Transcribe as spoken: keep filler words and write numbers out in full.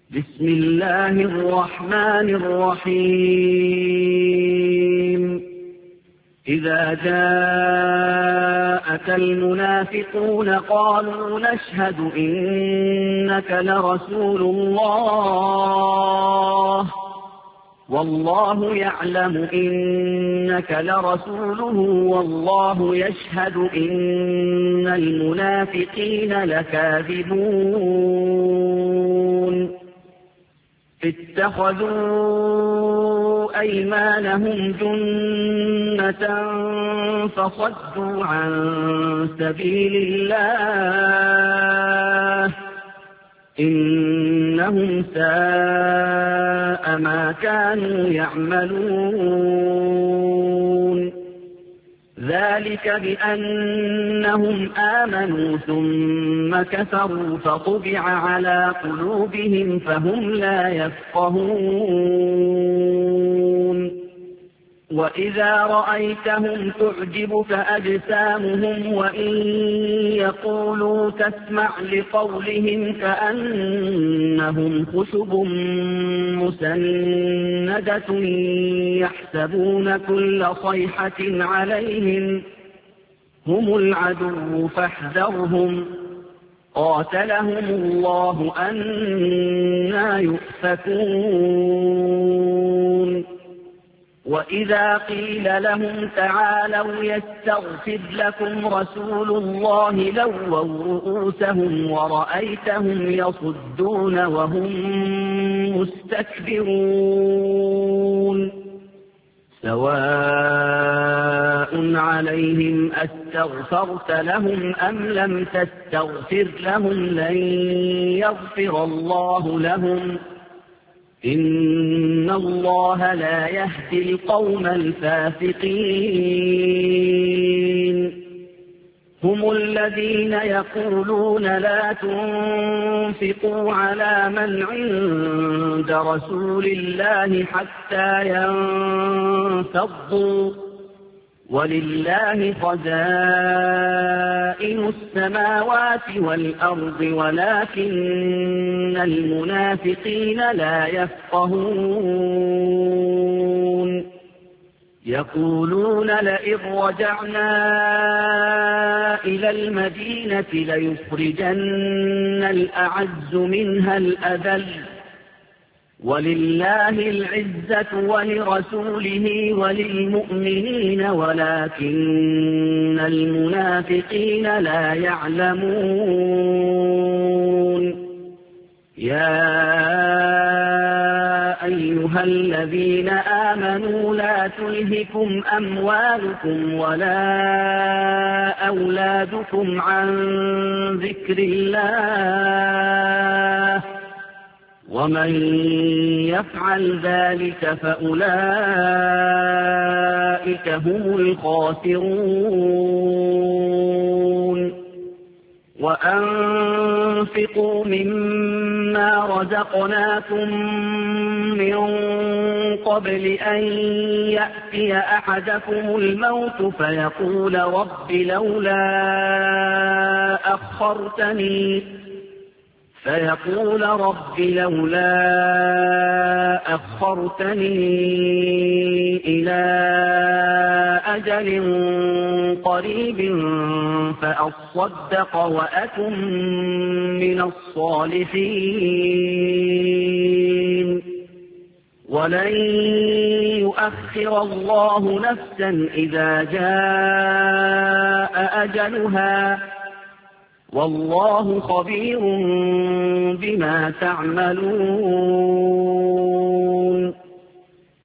بسم الله الرحمن الرحيم إذا جاءك المنافقون قالوا نشهد إنك لرسول الله والله يعلم إنك لرسوله والله يشهد إن المنافقين لكاذبون اتخذوا أيمانهم جنة فصدوا عن سبيل الله إنهم ساء ما كانوا يعملون ذلك بأنهم آمنوا ثم كفروا فطبع على قلوبهم فهم لا يفقهون وإذا رأيتهم تعجبك أجسامهم وإن يقولوا تسمع لقولهم كأنهم خشب مسندة يحسبون كل صيحة عليهم هم العدو فاحذرهم قاتلهم الله أنى يؤفكون وإذا قيل لهم تعالوا يستغفر لكم رسول الله لووا رؤوسهم ورأيتهم يصدون وهم مستكبرون سواء عليهم أستغفرت لهم أم لم تستغفر لهم لن يغفر الله لهم إن الله لا يهدي القوم الفاسقين هم الذين يقولون لا تنفقوا على من عند رسول الله حتى ينفضوا ولله خزائن السماوات والأرض ولكن المنافقين لا يفقهون يقولون لئن رجعنا إلى المدينة ليخرجن الأعز منها الأذل ولله العزة ولرسوله وللمؤمنين ولكن المنافقين لا يعلمون يا أيها الذين آمنوا لا تلهكم أموالكم ولا أولادكم عن ذكر الله ومن يفعل ذلك فأولئك هم الخاسرون وأنفقوا مما رزقناكم من قبل أن يأتي أحدكم الموت فيقول رب لولا أخرتني فيقول رب لولا أخرتني إلى أجل قريب فأصدق وأكن من الصالحين ولن يؤخر الله نفسا إذا جاء أجلها والله خبير بما تعملون